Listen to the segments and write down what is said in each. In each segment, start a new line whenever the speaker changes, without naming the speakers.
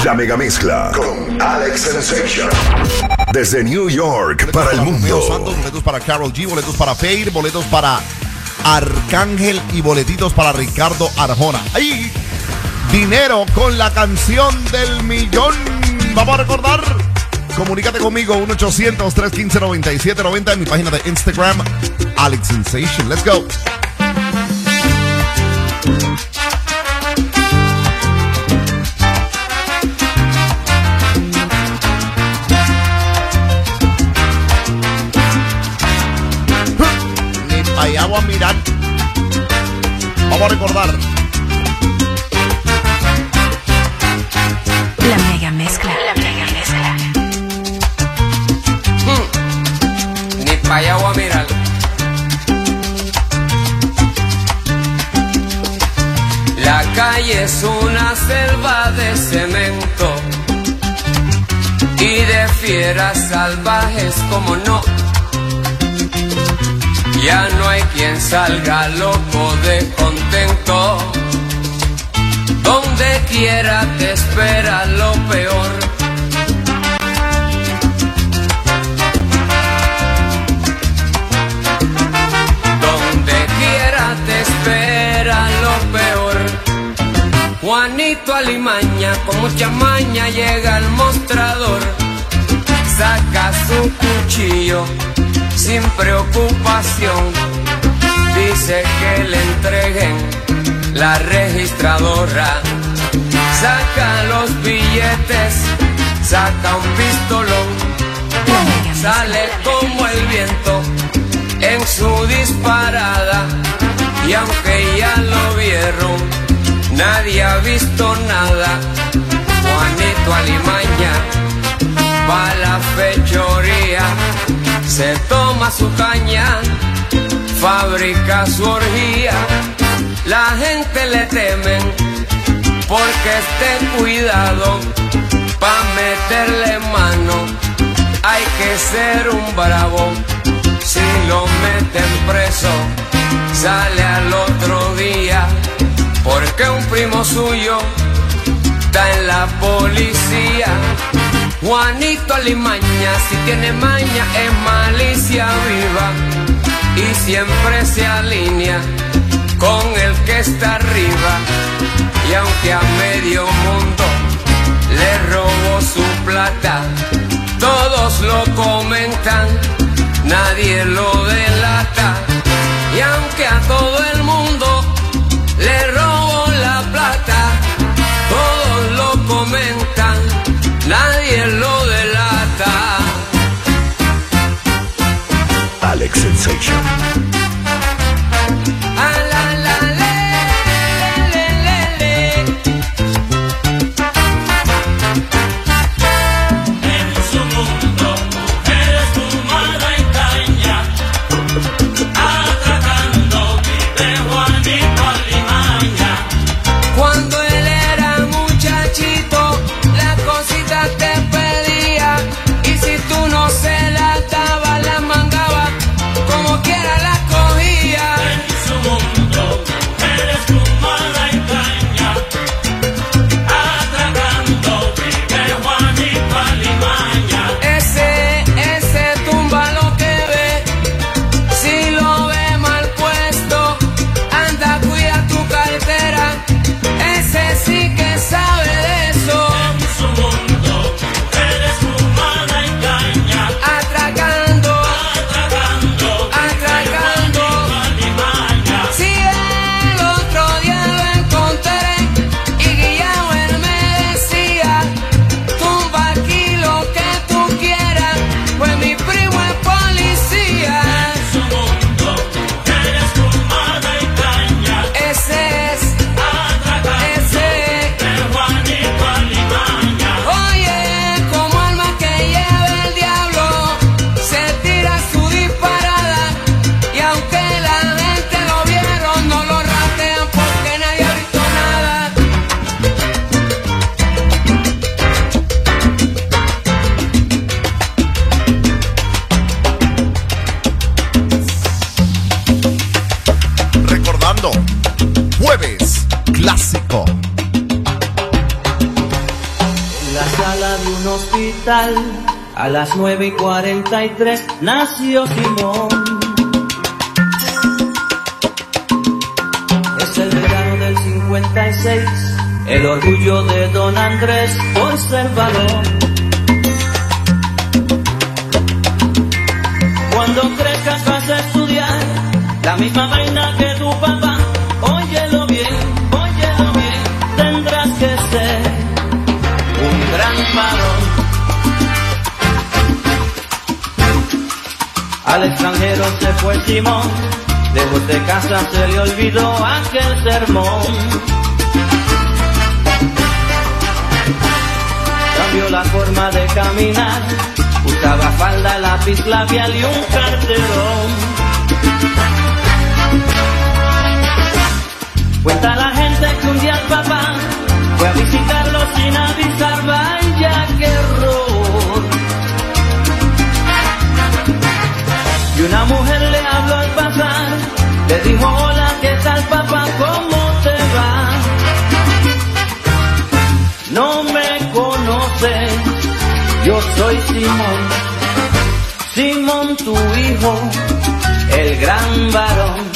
La mega mezcla con Alex Sensation. Desde New York para el mundo.
Santos, boletos para Karol G, boletos para Fade, boletos para Arcángel y boletitos para Ricardo Arjona. ¡Ay! Dinero con la canción del millón. Vamos a recordar. Comunícate conmigo 1-800-315-9790 en mi página de Instagram, Alex Sensation. Let's go. Ni para allá voy a mirar. Vamos a recordar.
La mega mezcla. La mega mezcla.
Ni pa' allá voy a mirar. La calle es una selva de cemento y de fieras salvajes, como no. Ya no hay quien salga loco de contento. Donde quiera te espera lo peor. Donde quiera te espera lo peor. Juanito Alimaña con mucha maña llega al mostrador. Saca su cuchillo sin preocupación. Dice que le entreguen la registradora. Saca los billetes, saca un pistolón. Sale como el viento en su disparada. Y aunque ya lo vieron, nadie ha visto nada. Juanito Alimaña va a la fechoría, se toma su caña, fabrica su orgía. La gente le temen porque esté cuidado. Pa' meterle mano hay que ser un bravo. Si lo meten preso, sale al otro día, porque un primo suyo está en la policía. Juanito Alimaña, si tiene maña, es malicia viva y siempre se alinea con el que está arriba. Y aunque a medio mundo le robó su plata, todos lo comentan, nadie lo delata. Y aunque a todo el mundo le robó la plata, todos lo comentan, nadie lo delata.
Alex Sensation.
sala de un hospital, a las 9:43 nació Simón. Es el verano del 56, el orgullo de don Andrés por ser varón. Cuando crezcas vas a estudiar la misma vaina que tu papá. Óyelo bien, tendrás que ser un gran varón. Al extranjero se fue Simón, lejos de casa se le olvidó aquel sermón. Cambió la forma de caminar, usaba falda, lápiz labial y un carterón. Cuenta la gente que un día el papá fue a visitarlo sin avisar, vaya qué error. Y una mujer le habló al pasar, le dijo: hola, ¿qué tal papá? ¿Cómo te va? No me conoces, yo soy Simón, Simón tu hijo, el gran varón.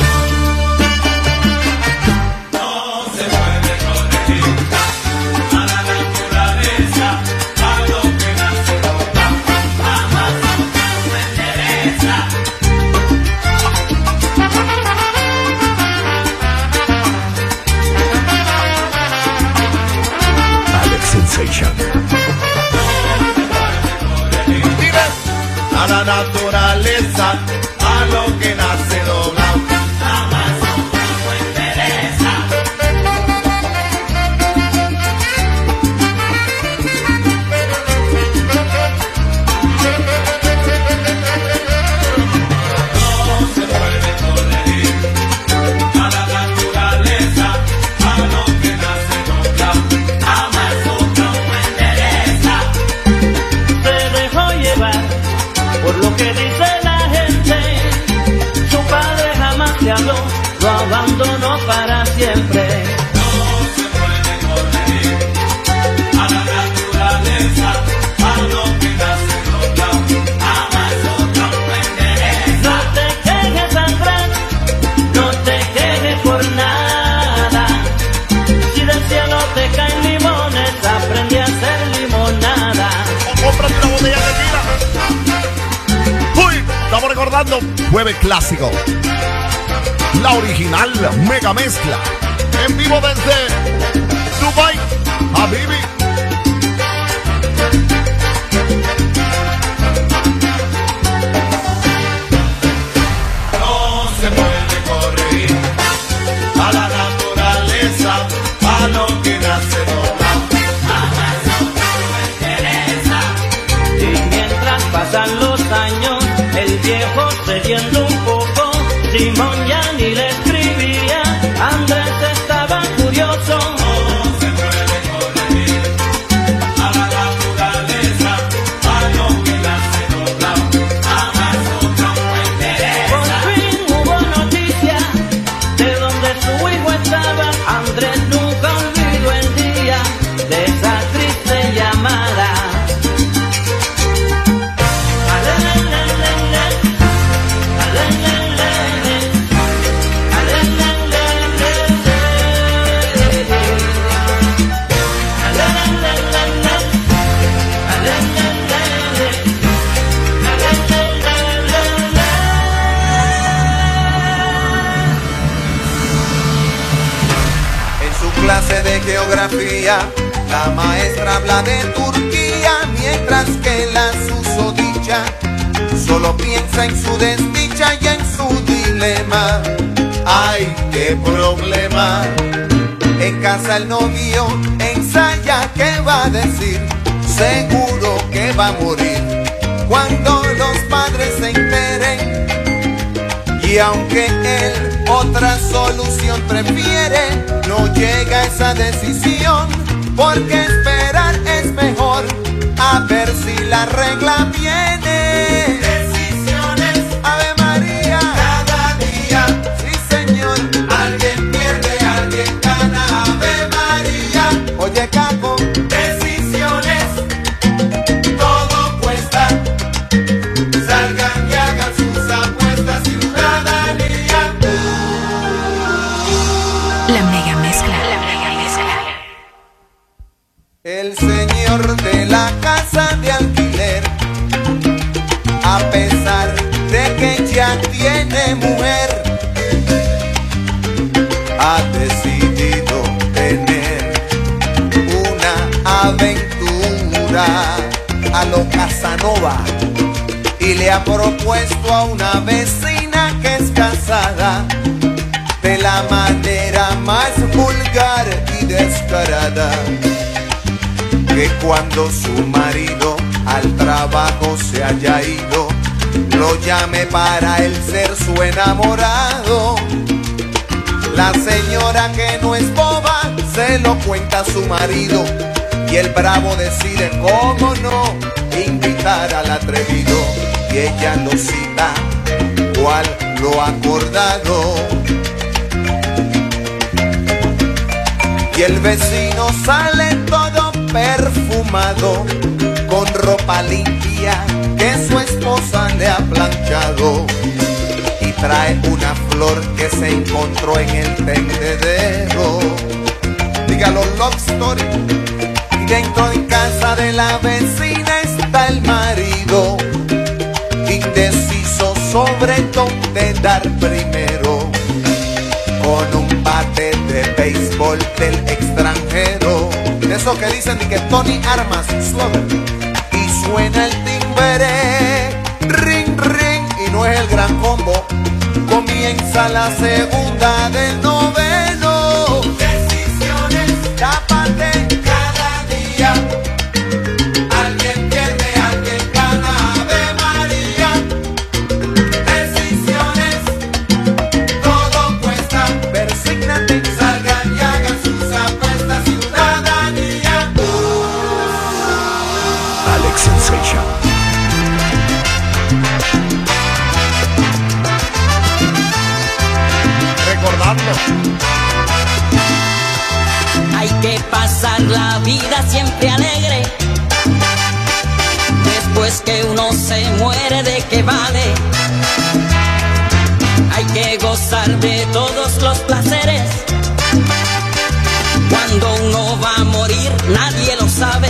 A la naturaleza, a lo que nace doblado. Jamás no endereza. No se puede corregir a la naturaleza, a lo que nace doblado. Jamás no endereza.
Se dejó llevar por lo que dice la gente, su padre jamás le habló, lo abandonó para siempre.
No se puede corregir a la naturaleza, a lo que nace doblado. Jamás otro endereza.
No te quejes, Andrés, no te quejes por nada. Si del cielo te caen limones, aprendí a hacer limonada.
O cómprate una botella de tequila. Estamos recordando Jueves Clásico, la original mega mezcla, en vivo desde Dubai, Habibi. No se puede corregir a la naturaleza, a lo que nace doblado. Jamás no interesa.
Y mientras pasan los años, el viejo cediendo un poco, Simón ya ni le escribía, Andrés estaba furioso.
No se puede corregir a la naturaleza, a lo que nace doblado. Jamás otro endereza.
Por fin hubo noticia de donde su hijo estaba, Andrés nunca olvidó el día de esa triste llamada.
Clase de geografía, la maestra habla de Turquía, mientras que la susodicha solo piensa en su desdicha y en su dilema. ¡Ay, qué problema! En casa el novio ensaya qué va a decir, seguro que va a morir cuando los padres se enteren. Y aunque él otra solución prefiere, no llega a esa decisión, porque esperar es mejor, a ver si la regla viene. Decisiones, Ave María, cada día, sí señor, alguien pierde, alguien gana, Ave María. Oye Caco, decisiones, El señor de la casa de alquiler, a pesar de que ya tiene mujer, ha decidido tener una aventura a lo Casanova y le ha propuesto a una vecina que es casada de la manera más vulgar y descarada, que cuando su marido al trabajo se haya ido, lo llame para él ser su enamorado. La señora, que no es boba, se lo cuenta a su marido y el bravo decide, cómo no, invitar al atrevido, y ella lo cita, cual lo acordado. Y el vecino sale todo perfumado, con ropa limpia que su esposa le ha planchado, y trae una flor que se encontró en el tendedero. Dígalo, love story. Y dentro de casa de la vecina está el marido, indeciso sobre dónde dar primero, con un bate de béisbol del extranjero, de eso que dicen de que Tony Armas, Slover, y suena el timbre, ring, ring, y no es el gran combo. Comienza la segunda del noveno. Decisiones, tápate cada día. Alguien pierde, alguien gana, Ave María. Decisiones, todo cuesta. Persígnate, salgan y hagan sus apuestas, ciudadanía.
Alex Sensation.
Recordando.
Hay que pasar la vida siempre alegre. Después que uno se muere, ¿de qué vale? Hay que gozar de todos los placeres. Cuando uno va a morir, nadie lo sabe.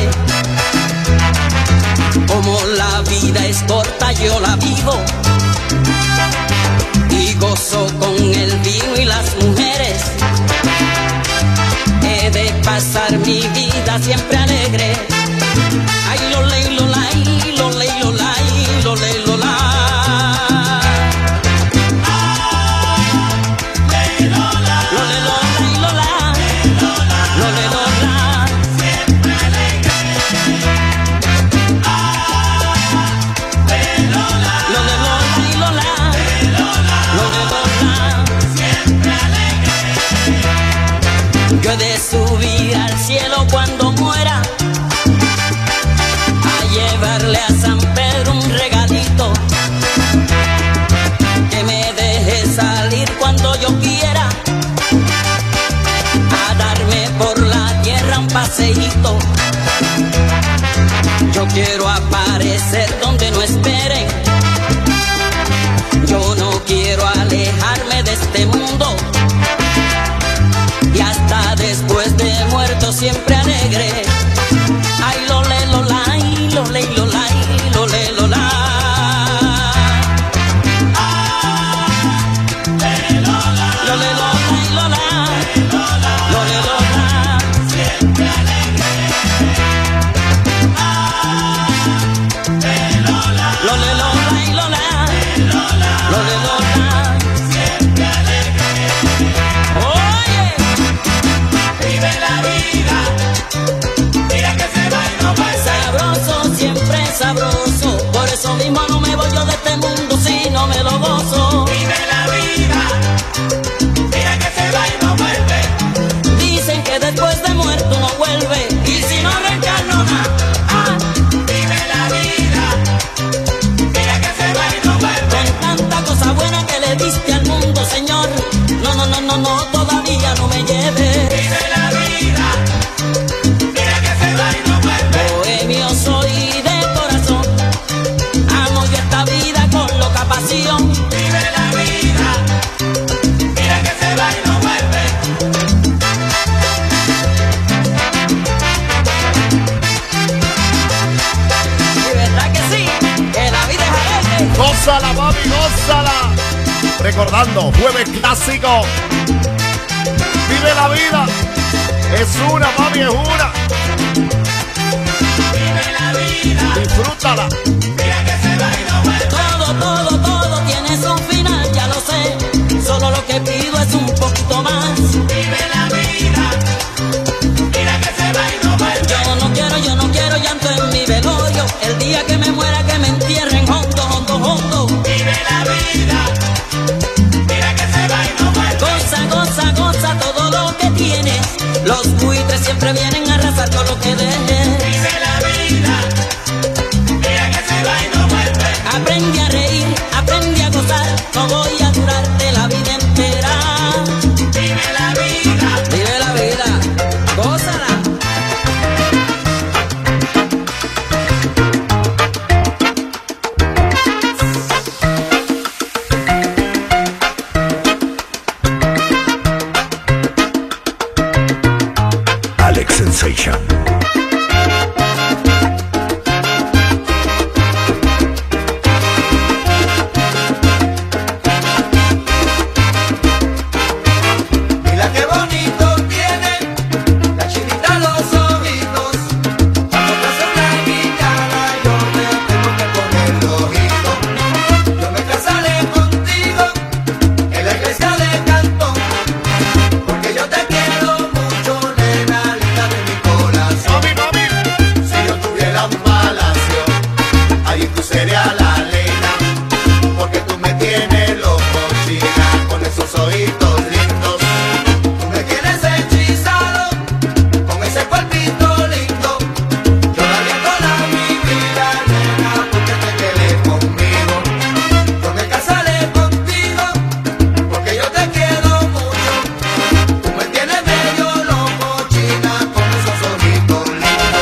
Como la vida es corta, yo la vivo y gozo con el vino y las mujeres. He de pasar mi vida siempre alegre. Ay, lo ley, lo lay, lo ley, lo lay, lo ley, lo lay. Yo he de subir al cielo cuando muera, a llevarle a San Pedro un regalito, que me deje salir cuando yo quiera, a darme por la tierra un paseíto. Yo quiero aparecer donde no esperen, yo no quiero alejarme de este mundo, y hasta después de muerto siempre alegre. Ay, lo le, lo lay, lo le, lo lay, lo le, lo lay. Lo le, lo lay, lo lay, lo le, lo lay. Siempre alegre. Lo le, lo lay, lo lay, lo le, lo lay. Siempre alegre. Vive la vida, mira que se va y no va. Sabroso, siempre sabroso, por eso mismo no me voy yo de este mundo si no me lo gozo. Vive la vida, mira que se va y no vuelve. Dicen que después de muerto no vuelve, y si no reencarno nada. Vive la vida, mira que se va y no vuelve. Con tanta cosa buena que le diste al mundo, Señor, no, no, no, no, no, todavía no me lleve. Vive la vida, mira que se va y no vuelve. Bohemio soy de corazón, amo yo
Gózala, mami, gózala. Recordando, jueves clásico. Vive la vida. Es una, mami, es una.
Vive la vida.
Disfrútala.
Mira que se va y no vuelve. Todo tiene su final, ya lo sé. Solo lo que pido es un poquito más.
Vive la vida. Mira que se va y no vuelve.
Yo no quiero llanto en mi velorio. El día que me muera que me entierren hondo, hondo, hondo.
Vive la vida. Mira que se va y no vuelve.
Goza todo lo que tienes. Los buitres siempre vienen a arrasar con lo que dejes.
Vive la vida. Mira que se va y no vuelve.
Aprende a reír, aprende a gozar. No voy a durarte la vida entera.
Vive la vida.
Vive la vida. Gózala.
Alex Sensation.
Mira qué bonito tiene la chinita los ojitos. Cuando te hace una guitarra yo me tengo que poner los ojitos. Yo me casaré contigo en la iglesia de Cantón, porque yo te quiero mucho, nena linda de mi corazón.
Mami, mami.
Si yo tuviera un palacio, allí tú serías la reina, porque tú me tienes loco, china, con esos ojitos lindos. Tú me tienes hechizado, con ese cuerpito lindo. Yo daría toda mi vida, nena, porque te quedes conmigo. Yo me casaré contigo, porque yo te quiero mucho. Tú me tienes medio loco, china, con esos ojitos lindos.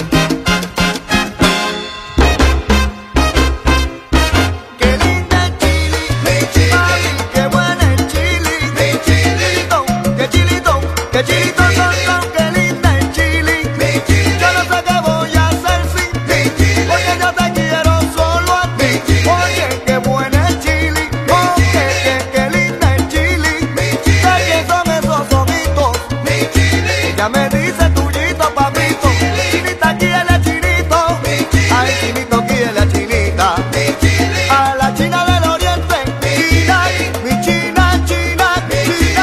Qué linda chili, mi chili, ay, qué buena el chili, mi chilito, qué chilito, qué chilito son, qué linda el chili, mi chili. Yo no sé qué voy a hacer sin mi chili, oye yo te quiero solo a ti, oye qué buena el chili, oye qué linda el chili, mi chili. ¿De quién son esos ojitos? Mi chili. Ella me dice tuyito, papito, chinita quiere chinito, ay chinito quiere chinita, a la china del oriente, china, mi china, china, china.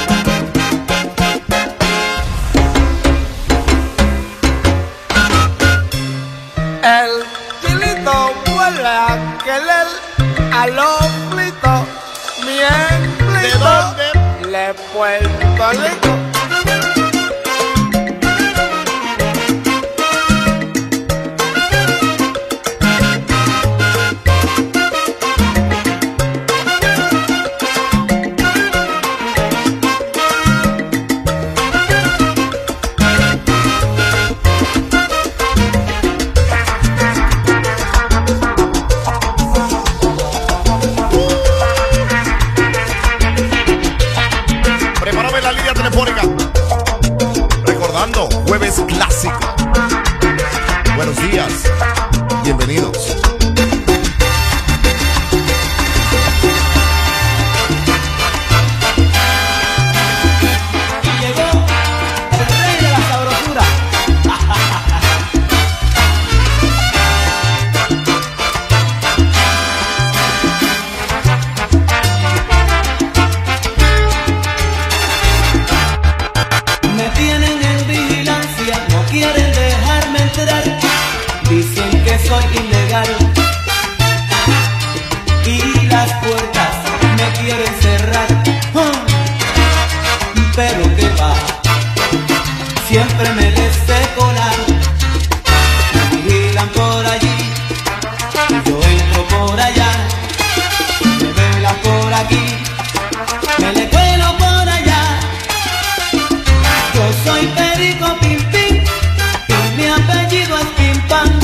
El chilito huele a querer al omblito, bien
¿De dónde?
le Puerto Rico.
Prepárame la línea telefónica. Recordando, jueves clásico. Buenos días. Bienvenidos.
Y llegó el rey de la sabrosura. Me tienen en vigilancia, no quieren dejarme entrar. Dicen que soy ilegal y las puertas me quieren cerrar. Pero que va, siempre me les sé colar. Me vigilan por allí, yo entro por allá. Me velan por aquí, me le cuelo por allá. Yo soy Perico Pim Pim y mi apellido es Pim Pam.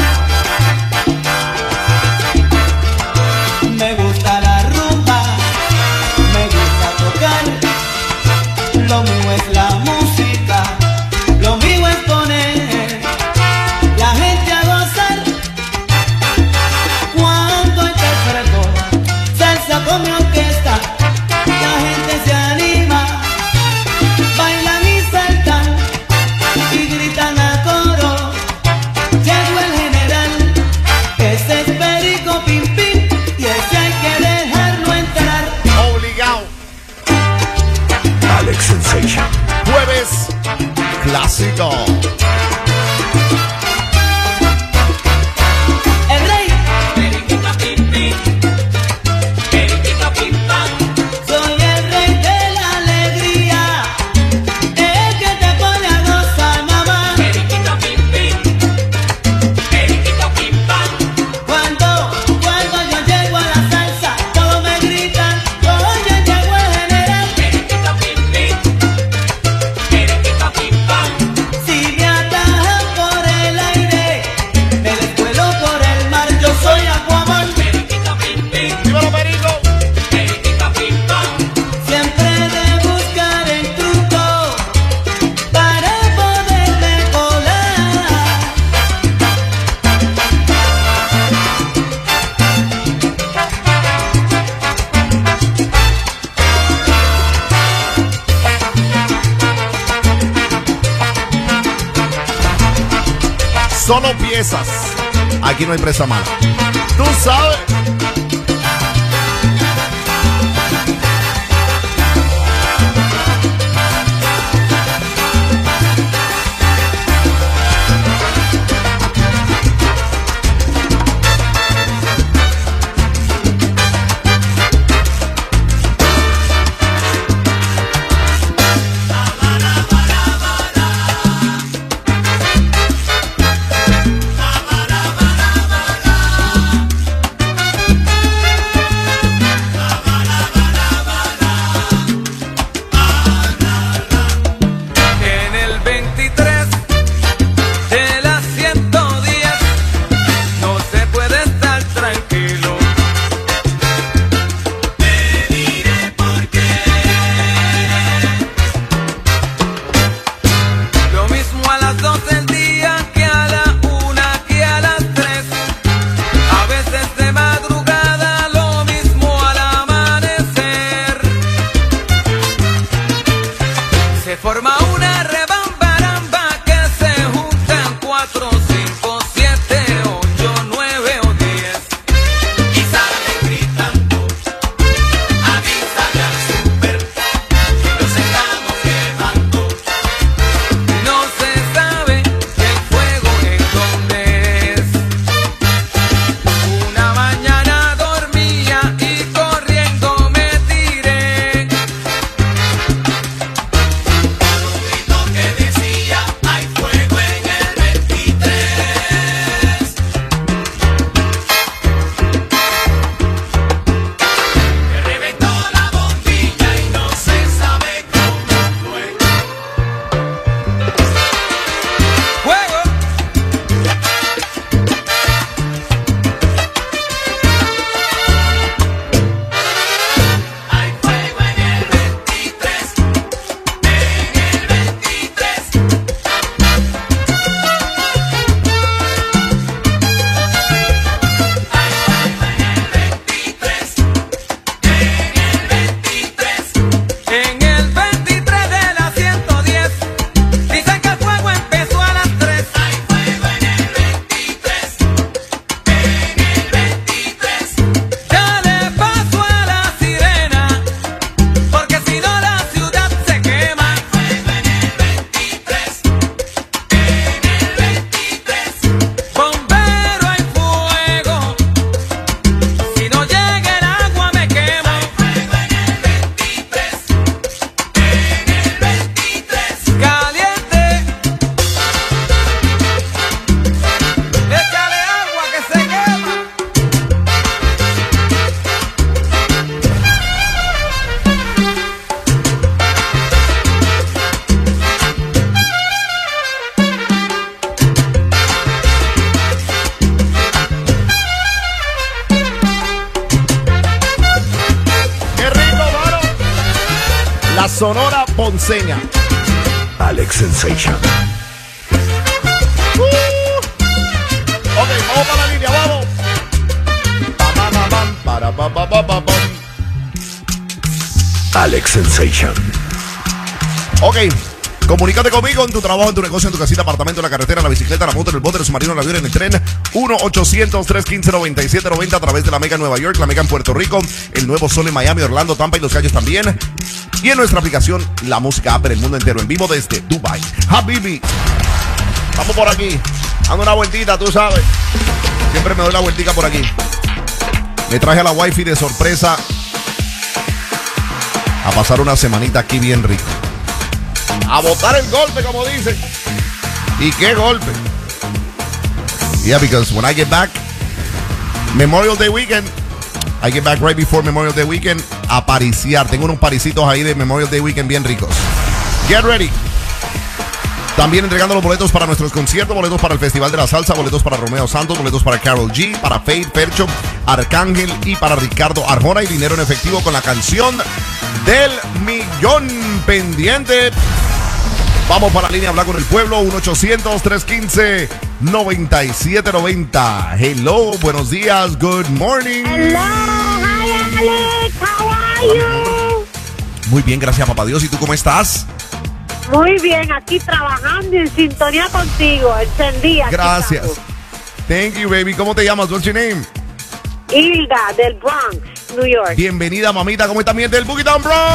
Me gusta la rumba, me gusta tocar. Lo mío es la música, lo mío es poner la gente a gozar. Cuando interpreto
solo piezas. Aquí no hay presa mala. Tú sabes. Sonora Ponceña.
Alex Sensation.
Ok, vamos para la línea, vamos.
Alex Sensation.
Ok, comunícate conmigo en tu trabajo, en tu negocio, en tu casita, apartamento, en la carretera, en la bicicleta, en la moto, en el bote, en el submarino, en el avión, en el tren. 1-800-315-9790 a través de la Mega en Nueva York, la Mega en Puerto Rico, el Nuevo Sol en Miami, Orlando, Tampa y Los Cayos también. Y en nuestra aplicación, la música app en el mundo entero, en vivo desde Dubai. Habibi, vamos por aquí, dando una vueltita, tú sabes. Siempre me doy la vueltica por aquí. Me traje a la wifi de sorpresa a pasar una semanita aquí bien rico. A botar el golpe, como dicen. ¿Y qué golpe? Yeah, because when I get back, Memorial Day weekend, I get back right before Memorial Day weekend a pariciar. Tengo unos parisitos ahí de Memorial Day weekend bien ricos. Get ready. También entregando los boletos para nuestros conciertos, boletos para el Festival de la Salsa, boletos para Romeo Santos, boletos para Karol G, para Faith, Percho, Arcángel y para Ricardo Arjona, y dinero en efectivo con la canción del millón pendiente. Vamos para la línea a hablar con el pueblo, 1-800-315-9790. Hello, buenos días, good morning.
Hello, hi Alex, how are you?
Muy bien, gracias papá Dios. ¿Y tú cómo estás?
Muy bien, aquí trabajando y en sintonía contigo, encendida.
Gracias. Thank you, baby. ¿Cómo te llamas? What's your name?
Hilda, del Bronx, New York.
Bienvenida, mamita. ¿Cómo está mi gente del Boogie Down Bronx?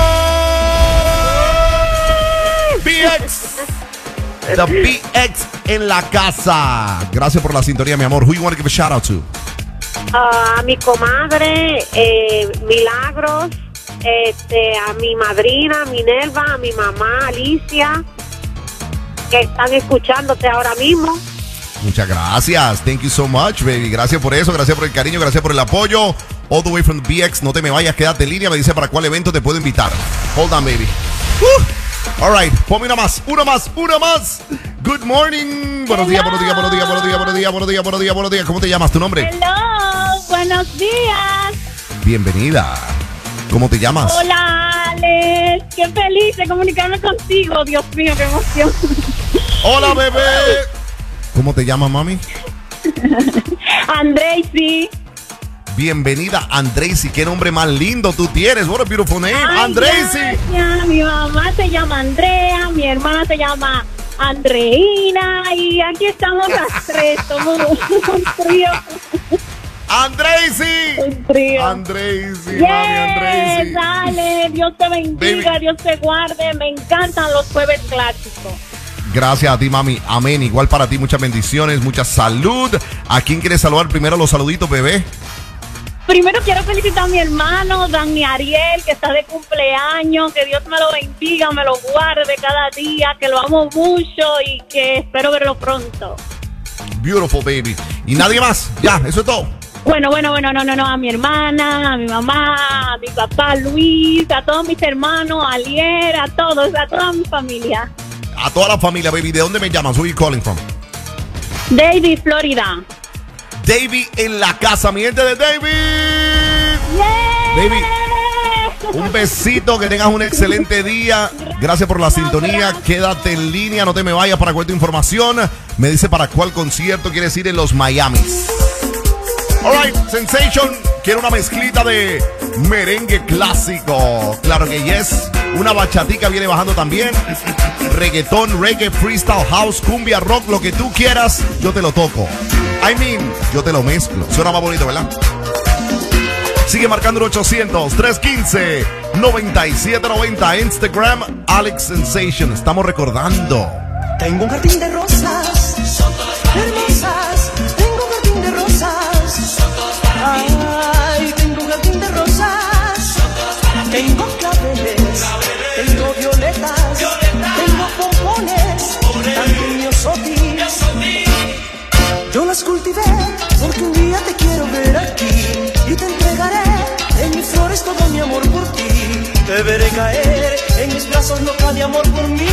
BX. The BX en la casa. Gracias por la sintonía, mi amor. Who you want to give a shout out to?
A mi comadre, Milagros, a mi madrina, Minerva, a mi mamá, Alicia, que están escuchándote ahora mismo.
Muchas gracias. Thank you so much, baby. Gracias por eso, gracias por el cariño, gracias por el apoyo. All the way from the BX. No te me vayas, quédate en línea. Me dice para cuál evento te puedo invitar. Hold on, baby. All right, ponme una más. Good morning. Buenos días. ¿Cómo te llamas? ¿Tu nombre?
Hello, buenos días.
Bienvenida. ¿Cómo te llamas?
Hola, Alex. Qué feliz de comunicarme contigo. Dios mío, qué emoción.
Hola, bebé. ¿Cómo te llamas, mami?
Andreisi.
Bienvenida, Andreisi. Qué nombre más lindo tú tienes. What a beautiful name, Andreisi.
Mi mamá se llama Andrea, mi hermana se llama Andreina y aquí estamos las tres. Somos un trío.
Andreisi.
Un trío.
Andreisi,
Yes,
mami, Andreisi.
dale, Dios te bendiga,
Baby.
Dios te guarde. Me encantan los jueves clásicos.
Gracias a ti, mami. Amén. Igual para ti, muchas bendiciones, mucha salud. ¿A quién quieres saludar primero? Los saluditos, bebé.
Primero quiero felicitar a mi hermano Dani Ariel, que está de cumpleaños, que Dios me lo bendiga, me lo guarde cada día, que lo amo mucho y que espero verlo pronto.
Beautiful, baby. ¿Y nadie más? Ya, eso es todo.
Bueno, no, a mi hermana, a mi mamá, a mi papá Luis, a todos mis hermanos, a Alier, a todos, a toda mi familia.
A toda la familia, baby. ¿De dónde me llamas? Where are you calling from?
David, Florida.
David en la casa, mi gente de David.
Yeah.
Baby, un besito, que tengas un excelente día. Gracias por la sintonía. Quédate en línea, no te me vayas para cualquier información. Me dice para cuál concierto quieres ir en los Miamis. Alright, Sensation, quiero una mezclita de merengue clásico. Claro que yes. Una bachatica viene bajando también. Reggaetón, reggae, freestyle, house, cumbia, rock, lo que tú quieras, yo te lo toco. Yo te lo mezclo. Suena más bonito, ¿verdad? Sigue marcando el 800-315-9790. Instagram, Alex Sensation. Estamos recordando.
Tengo un jardín de rosas, hermosas. Tengo un jardín de rosas. Ay, tengo un jardín de rosas. Tengo claveles, tengo violetas, tengo pompones, también miosotis. Yo las cultivé porque un día te quiero ver aquí y te entregaré en mis flores todo mi amor por ti. Te veré caer en mis brazos loca de amor por mí.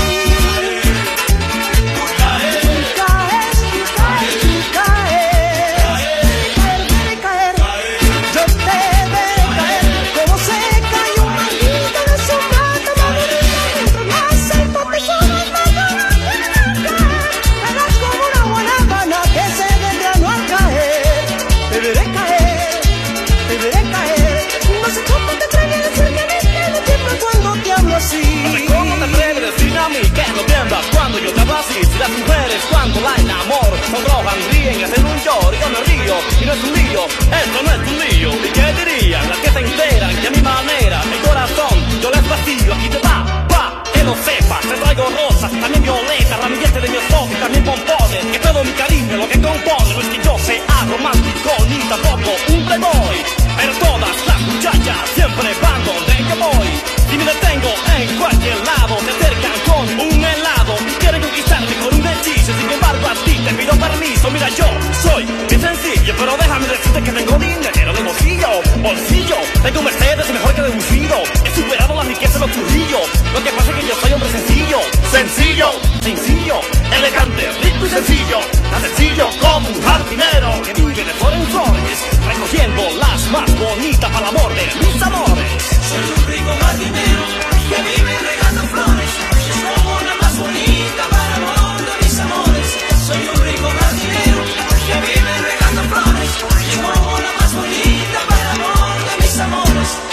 Cuando yo te hablo así, si las mujeres cuando la enamoro son rojas, ríen y hacen un lloro, yo me río y no es un lío, esto no es un lío. ¿Y qué dirían las que se enteran que a mi manera, mi corazón, yo les vacío, aquí te va, que lo sepas, te traigo rosas, también violetas, ramillete de mi ojos y también pompones, que todo mi cariño lo que compone, no es que yo sea romántico ni tampoco un playboy, pero todas las muchachas siempre van donde yo voy. Y me detengo en cualquier lado, se acercan con un helado y quieren conquistarme con un hechizo. Sin embargo a ti te pido permiso. Mira, yo soy bien sencillo, pero déjame decirte que tengo dinero de bolsillo. Tengo un Mercedes mejor que deducido. He superado la riqueza de los churrillos. Lo que pasa es que yo soy hombre sencillo, elegante, rico y sencillo. Tan sencillo como un jardinero que vive de flor en flores, recogiendo las más bonitas para el amor de mis amores.
Soy un rico jardinero que vive regando flores. Es como la más bonita para el amor de mis amores. Soy un rico jardinero que vive regando flores. Es como la más bonita para el amor de mis amores.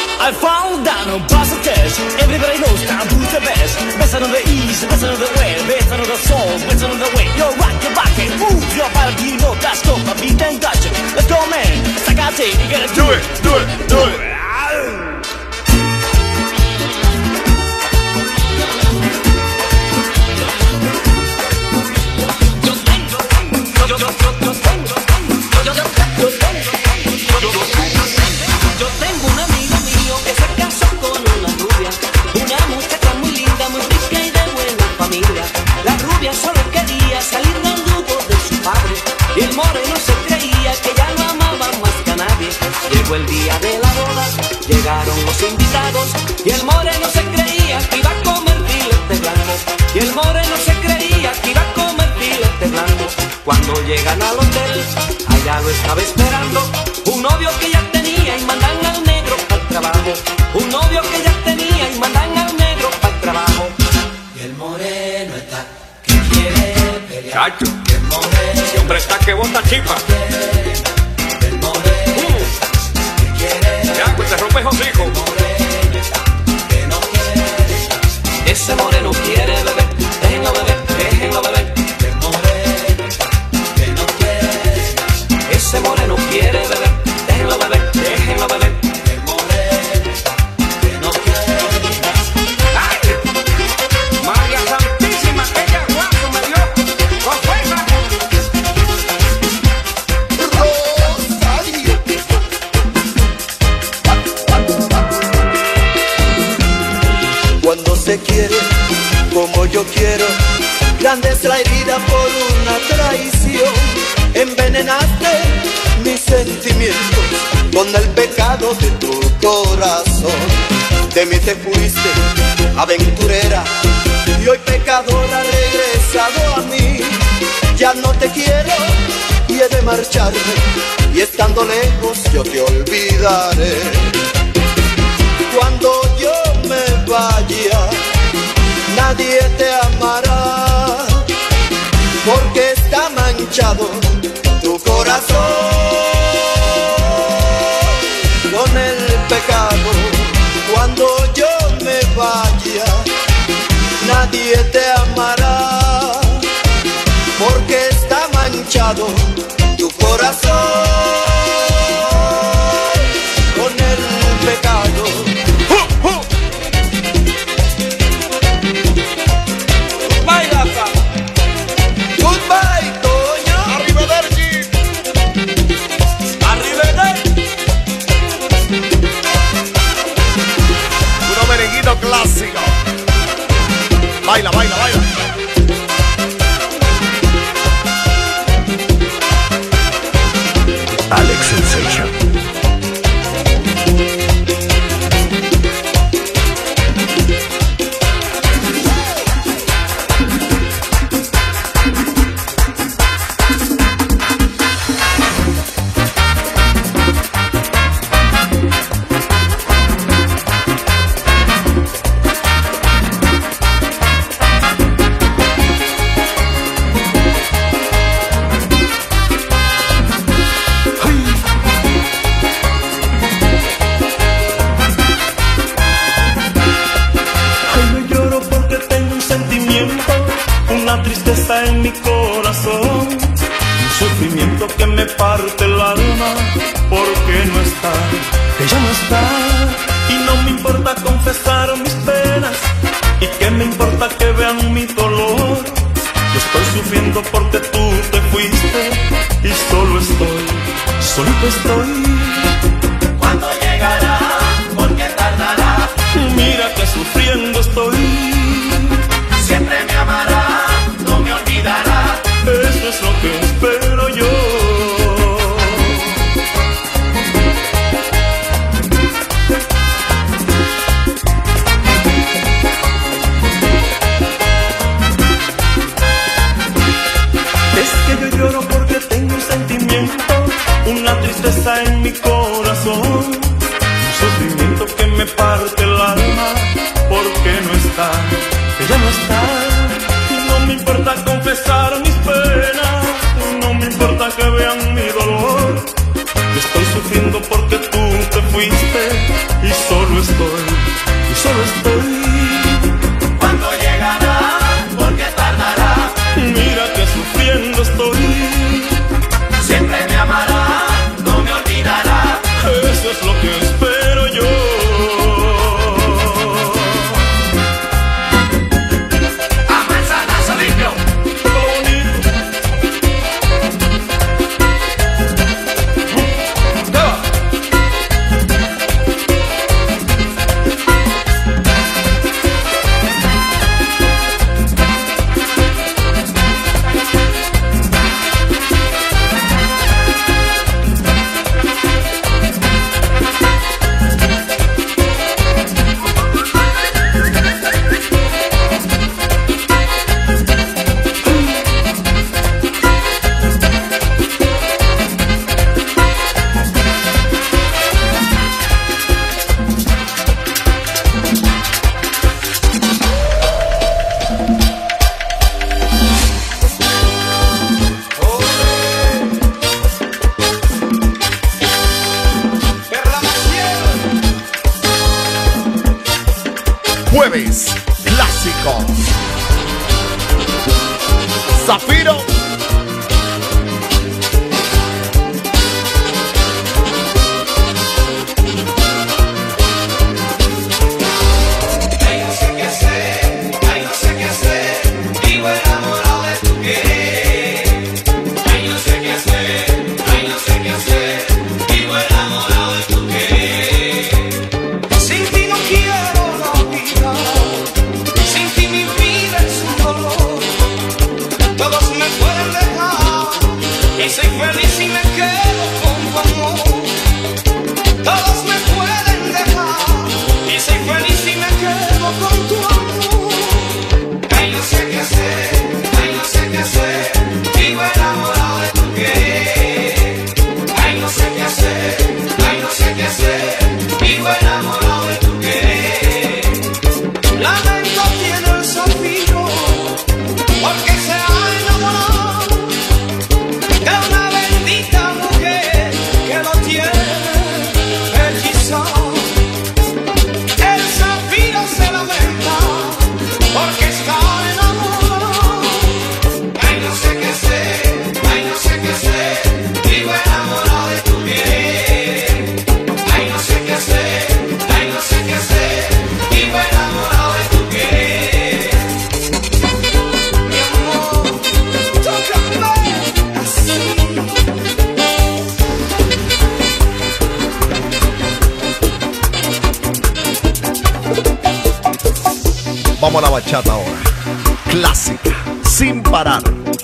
ladies, listen to the way, listen to the soul, listen to the way. You rock your body, move your body, you know that's dope. I beat and touch it. Let's go, man. Sacate, you gotta do it, do it, do it.
Yo tengo un amigo mío que se casó con una rubia, una muchacha muy linda, muy rica y de buena familia. La rubia solo quería salir del grupo de su padre y el moreno se creía que ya lo amaba más que a nadie. Llegó el día de la boda, llegaron los invitados y el moreno se creía que iba a comer filete blanco. Y el moreno se creía que iba a comer filete blanco. Cuando llegan al hotel, allá lo estaba esperando un novio que ya tenía y mandan al negro para el trabajo. Un novio que ya tenía y mandan al negro para el trabajo. Y el moreno está que quiere pelear.
Chacho,
Y el moreno,
ese hombre está que bota chipa.
el moreno está que quiere.
Ya, pues te rompes hocico.
El moreno está que no quiere. Ese moreno quiere beber, déjenlo beber, déjenlo beber. El moreno está que no quiere. Ese moreno quiere beber, déjenlo beber, déjenlo beber. El moreno está que no quiere.
¡Ay! María Santísima, ella guapo me dio con fuerza.
Cuando se quiere como yo quiero, grande es la herida por una traición. Envenenaste mis sentimientos con el pecado de tu corazón. De mí te fuiste, aventurera, y hoy pecadora regresado a mí. Ya no te quiero y he de marcharme, y estando lejos yo te olvidaré. Cuando yo me vaya, nadie te amará, porque está manchado tu corazón con el pecado. Cuando yo me vaya, nadie te amará, porque está manchado tu corazón con el pecado. Goodbye, Toño.
Arrivederci. Puro merenguito clásico. Baila, baila, baila.
Alex Sensation.
Tristeza en mi corazón, un sufrimiento que me parte el alma, porque no está, ella no está, y no me importa confesar mis penas, y que me importa que vean mi dolor. Yo estoy sufriendo porque tú te fuiste, y solo estoy, solito estoy.
¿Cuándo llegará? ¿Por qué tardará?
Mira que sufriendo estoy.
Siempre me amará, no me olvidará.
Eso es lo que espero yo. Es que yo lloro porque tengo un sentimiento, una tristeza en mi
Jueves clásico. Zafiro.
Ay, no sé qué hacer, ay, no sé qué hacer, vivo enamorado de tu querer. Ay, no sé qué hacer, ay, no sé qué hacer, vivo enamorado de tu querer. Sin ti no quiero la vida, sin ti mi vida es un dolor. Todos me pueden dejar y soy feliz y me quedo con tu amor. Todos me pueden dejar y soy feliz y me quedo con tu amor. Ay, no sé qué hacer, ay, no sé qué hacer, vivo enamorado de tu querer. Ay, no sé qué hacer, ay, no sé qué hacer, vivo enamorado de tu querer. Lamento tiene el zafiro porque se ha enamorado de una bendita mujer que lo tiene hechizado. El zafiro se lamenta porque está enamorado. Ay, no sé qué hacer, ay, no sé qué hacer, vivo enamorado de tu querer. Ay, no sé qué hacer, ay, no sé qué hacer, vivo enamorado de tu querer. Mi amor, tócame así.
Vamos a la bachata ahora. Clásica, sin parar.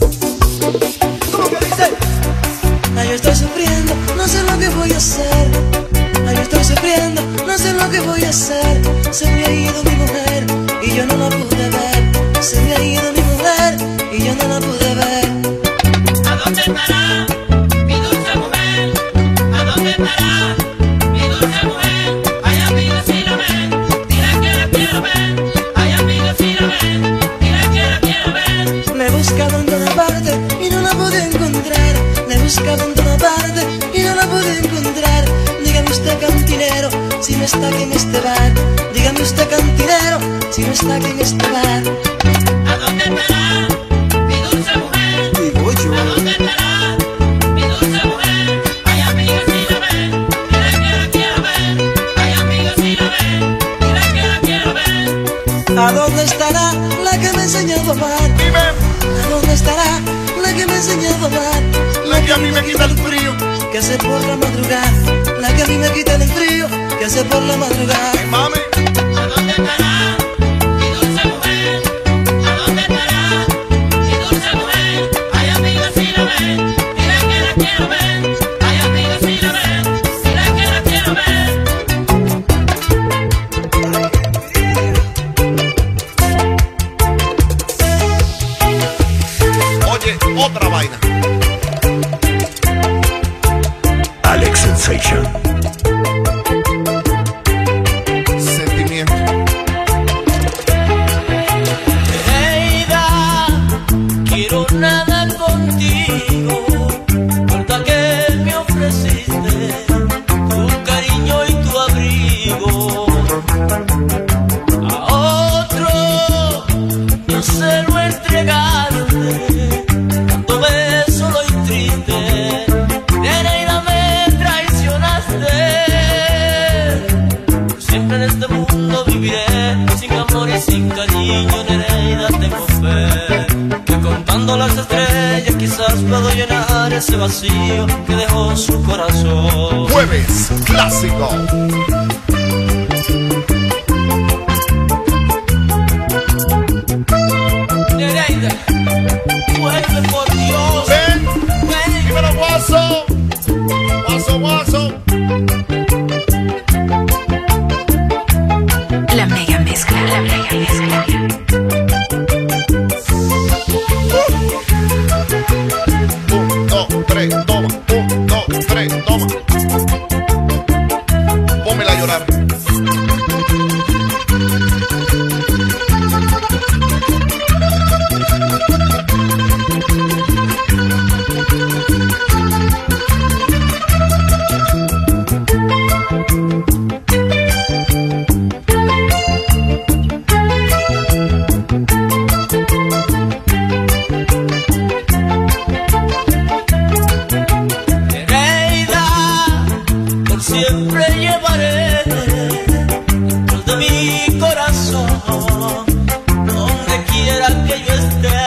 Ay, yo estoy sufriendo, no sé lo que voy a hacer. Ay, yo estoy sufriendo, no sé lo que voy a hacer. Se me ha ido mi mujer y yo no la pude ver. Se me ha ido mi mujer y yo no la pude ver.
¿A dónde estará mi dulce mujer? ¿A dónde estará mi dulce mujer? Ay, amiga, si la ven, dile que la quiero ver. Ay, amiga, si la ven, dile que la quiero ver.
Me he buscado en toda parte y no la pude encontrar. Me he buscado en toda parte y no la pude encontrar. Dígame usted, cantinero, si no está aquí en este bar. Dígame usted, cantinero, si no está aquí en este bar.
¿A dónde estará mi dulce mujer?
Digo yo.
¿A dónde estará mi dulce mujer? Ay, amiga, si la ven, dile que la quiero ver. Ay, amiga, si la ven, dile que la quiero ver.
¿A dónde estará la que me ha enseñado a amar?
Dime.
¿A dónde estará la que me ha enseñado a amar?
La que a mí me quita el frío.
Que hace por la madrugada. La que a mí me quita el frío. Que hace por la madrugada.
Ay, mami.
¿A dónde estará mi dulce mujer? ¿A dónde estará mi dulce mujer? Ay, amiga, si la ven, dile que la quiero ver. Ay, amiga, si la ven, dile que la quiero ver.
Oye, otra vaina.
Alex Sensation.
Sentimiento.
Nereida, quiero nada contigo, por que me ofreciste tu cariño y tu abrigo. A otro no se lo entregaste, tanto ves solo y triste. Nereida, me traicionaste. Por siempre en este mundo viviré sin amor y sin cariño. Nereida, tengo fe que contando las estrellas quizás puedo llenar ese vacío que dejó su corazón.
Jueves clásico.
Nereida, vuelve por Dios.
Ven,
Ven.
dímelo, guaso. Guaso, guaso.
La mega mezcla, la mega mezcla.
Un, dos, tres, toma. Un, dos, tres, toma. Pónmela a llorar.
siempre llevaré dentro de mi corazón, donde quiera que yo esté.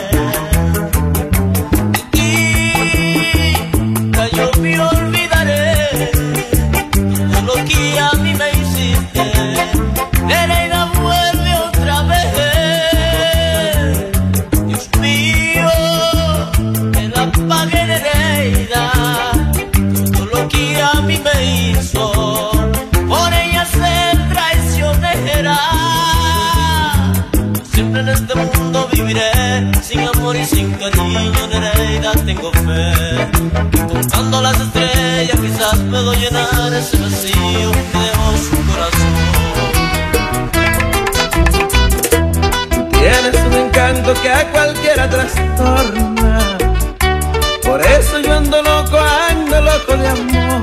Y nunca yo me olvidaré de lo que a mí me hiciste. Nereida, vuelve otra vez. Dios mío, que la pague Nereida, todo lo que a mí me hizo. Por ella ser traicionera. Siempre en este mundo viviré sin amor y sin cariño. Nereida, tengo fe. Contando las estrellas quizás puedo llenar ese vacío que dejó su corazón.
Tienes un encanto que a cualquiera trastorna. Por eso yo ando loco de amor.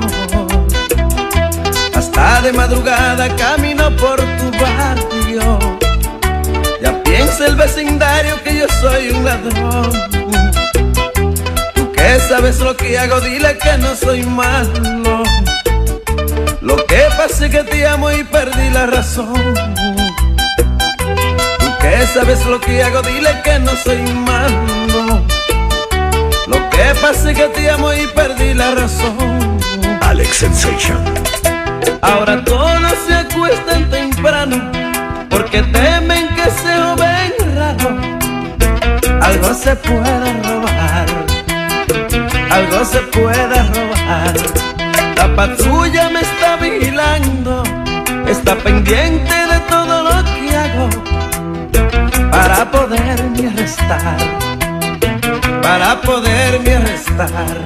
Hasta de madrugada camino por tu barrio. Ya piensa el vecindario que yo soy un ladrón. Tú que sabes lo que hago, dile que no soy malo. Lo que pasa es que te amo y perdí la razón. Tú que sabes lo que hago, dile que no soy malo. Lo que pasa es que te amo y perdí la razón.
Alex Sensation.
Ahora todos se acuestan temprano porque temen que se joven raro. Algo se puede robar, algo se puede robar. La patrulla me está vigilando, está pendiente de todo lo que hago para poderme arrestar, para poderme arrestar.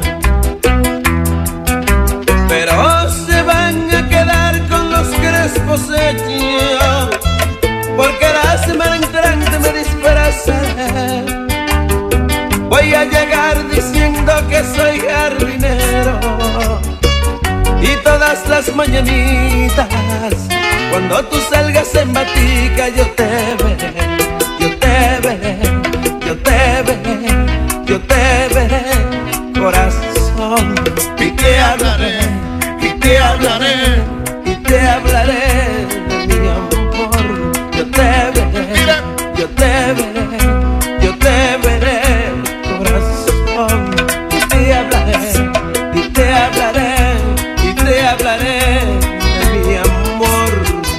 Pero se van a quedar con los crespos hechos, porque la semana entrante me disfrazaré. Voy a llegar diciendo que soy jardinero, y todas las mañanitas cuando tú salgas en batica yo te veré, yo te veré, yo te veré, yo te veré, corazón. Y te hablaré, y te hablaré, y te hablaré de mi amor. Yo te veré, yo te veré, yo te veré, corazón. Y te hablaré, y te hablaré, y te hablaré de mi amor.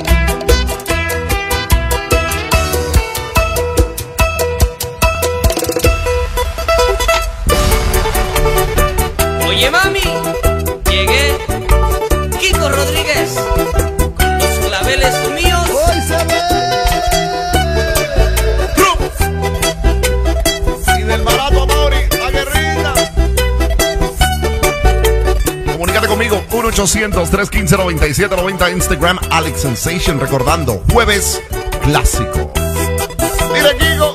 Oye mami, llegué, Kiko Rodríguez, con los claveles míos.
¡Hoy se ve! Y del barato, Mauri, la guerrita. Comunícate conmigo, 1-800-315-9790, Instagram, Alex Sensation, recordando, jueves clásico. Mira, Kiko.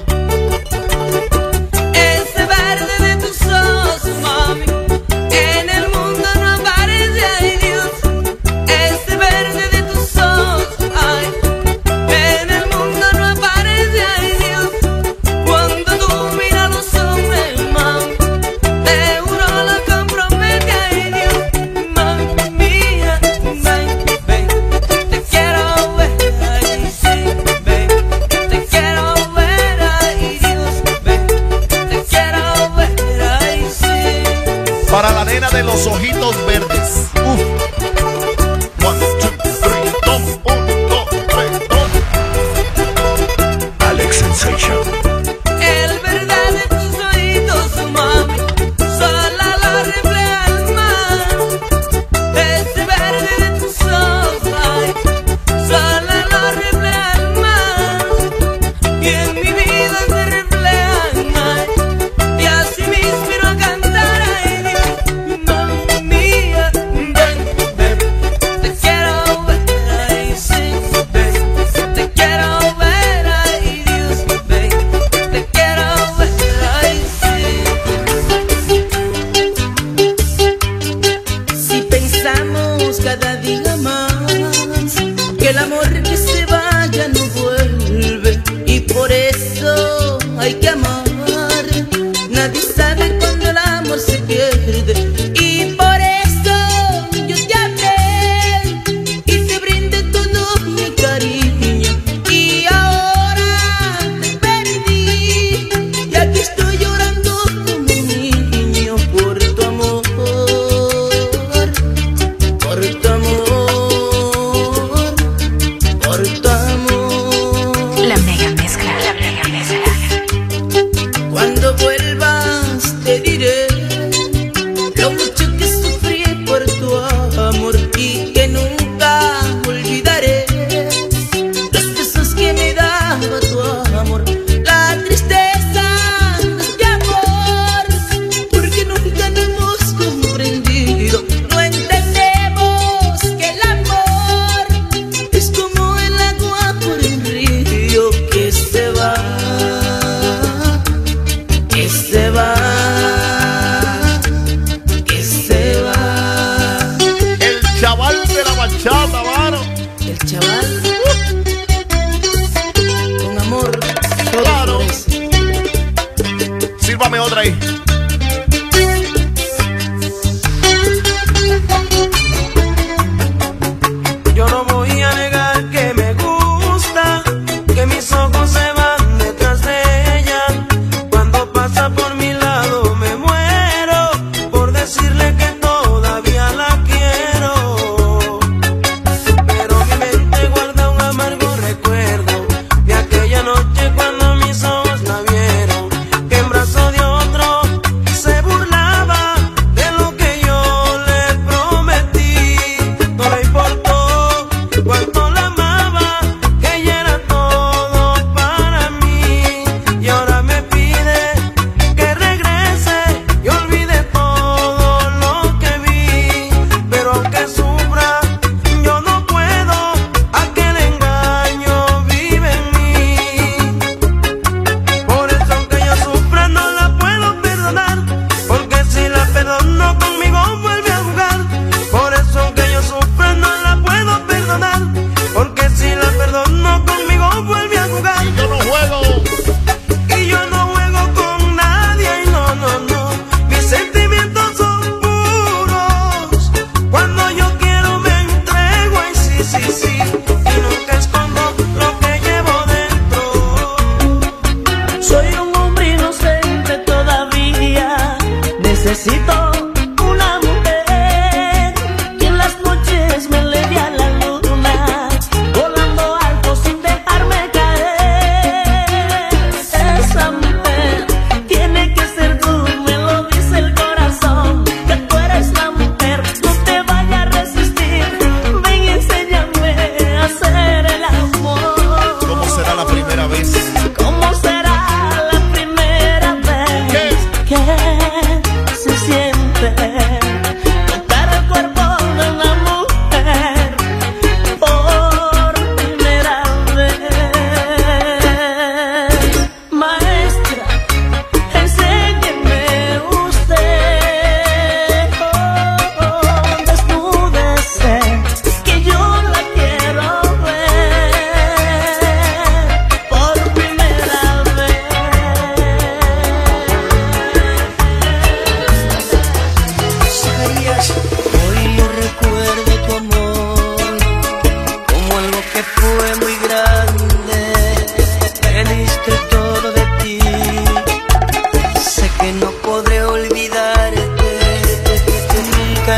Ese verde de tus ojos, mami, en el mundo no aparece, ay Dios. Ese verde de tus ojos, ay, en el mundo no aparece, ay Dios. Cuando tú miras a los hombres, mami, de uno lo compromete, ay Dios. Mami mía, ven, ven, te quiero ver, ay sí, ven, te quiero ver, ay Dios, ven, te quiero ver, ay sí.
Para la nena de los ojitos verdes. Uf. 1, 2, 3, 1, 2, 3, 2.
Alex Sensation.
El verdad de tus oídos, mami, sola lo refleja el mar. Ese verde de tus ojos, ay, sola lo refleja el mar. Y en mi vida se reflejan, ay, y así me inspiro a cantar, ay Dios. Mami mía, ven, ven, te quiero ver, ay sí, ven, te quiero ver, ay Dios, ven, te quiero ver, ay sí. Si pensamos cada día más que el amor que se vaya no vuelve, y por eso hay que amar. Nadie sabe cuando el amor se pierde, y por eso yo te hablé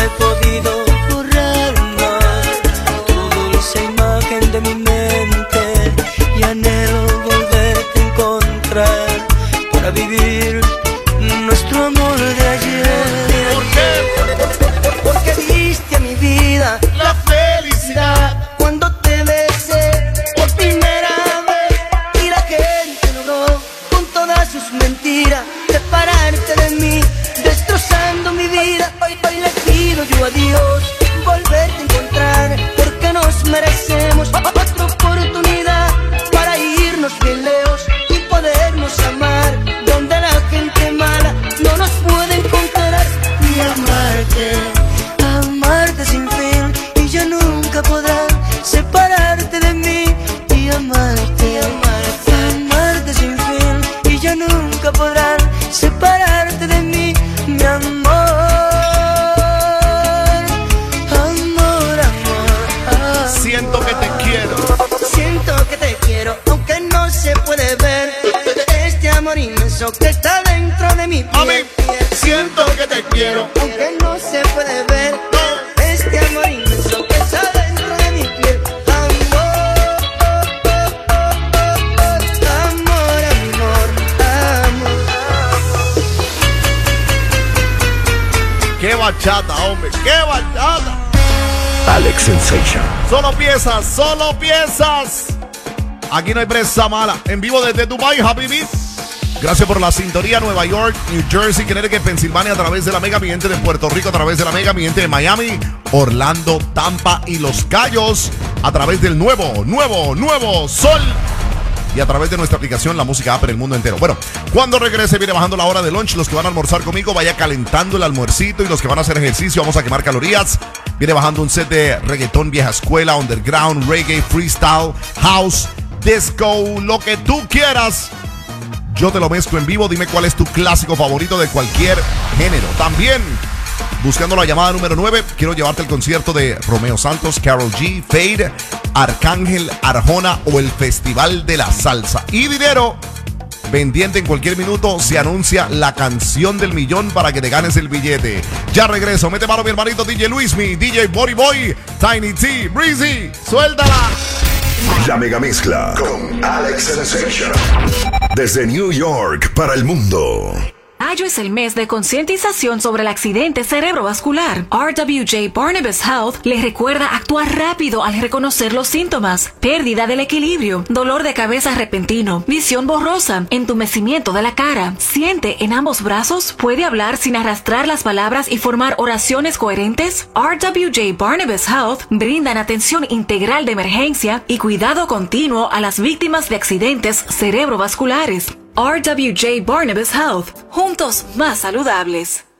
he podido borrar más tu dulce imagen de mi mente y anhelo volverte a encontrar para vivir nuestro amor de ayer.
¿Por qué?
Porque diste a mi vida
La felicidad.
cuando te besé por primera vez y la gente logró con todas sus mentiras separarte de mí, destrozando mi vida. Hoy le pido yo a Dios volverte a encontrar, porque nos merecemos otra oportunidad para irnos bien lejos y podernos amar, donde la gente mala no nos puede encontrar. Y amarte sin fin, y ya nunca podrán separarte de mí. Y amarte sin fin, y ya nunca podrán separarte de mí, mi amor. Amor, amor.
Siento que te quiero.
Siento que te quiero, aunque no se puede ver. Este amor inmenso que está dentro de mi piel.
Siento que te quiero,
aunque no se puede ver. Este amor inmenso que está dentro de mi piel. Amor, amor, amor.
qué bachata, hombre, qué bachata.
Alex Sensation.
Solo piezas, solo piezas. Aquí no hay presa mala. En vivo desde Dubai, Happy Beat. Gracias por la sintonía. Nueva York, New Jersey, Connecticut, Pensilvania a través de la Mega, mi gente de Puerto Rico a través de la Mega, mi gente de Miami, Orlando, Tampa y Los Cayos a través del nuevo Sol. Y a través de nuestra aplicación La Música App en el mundo entero. Bueno, cuando regrese viene bajando la hora de lunch. Los que van a almorzar conmigo, vaya calentando el almuercito. Y los que van a hacer ejercicio, vamos a quemar calorías. Viene bajando un set de reggaetón, vieja escuela, underground, reggae, freestyle, house, disco, lo que tú quieras. Yo te lo mezclo en vivo. Dime cuál es tu clásico favorito de cualquier género. También, buscando la llamada número 9, quiero llevarte al concierto de Romeo Santos, Karol G, Fade, Arcángel, Arjona o el Festival de la Salsa. Y dinero pendiente. En cualquier minuto se anuncia la canción del millón para que te ganes el billete. Ya regreso. Mete mano mi hermanito DJ Luismi, DJ Body Boy, Tiny T, Breezy. Suéltala.
La mega mezcla con Alex Sensation. Desde New York para el mundo.
Mayo es el mes de concientización sobre el accidente cerebrovascular. RWJ Barnabas Health les recuerda actuar rápido al reconocer los síntomas: pérdida del equilibrio, dolor de cabeza repentino, visión borrosa, entumecimiento de la cara, siente en ambos brazos, puede hablar sin arrastrar las palabras y formar oraciones coherentes. RWJ Barnabas Health brindan atención integral de emergencia y cuidado continuo a las víctimas de accidentes cerebrovasculares. RWJ Barnabas Health, juntos más saludables.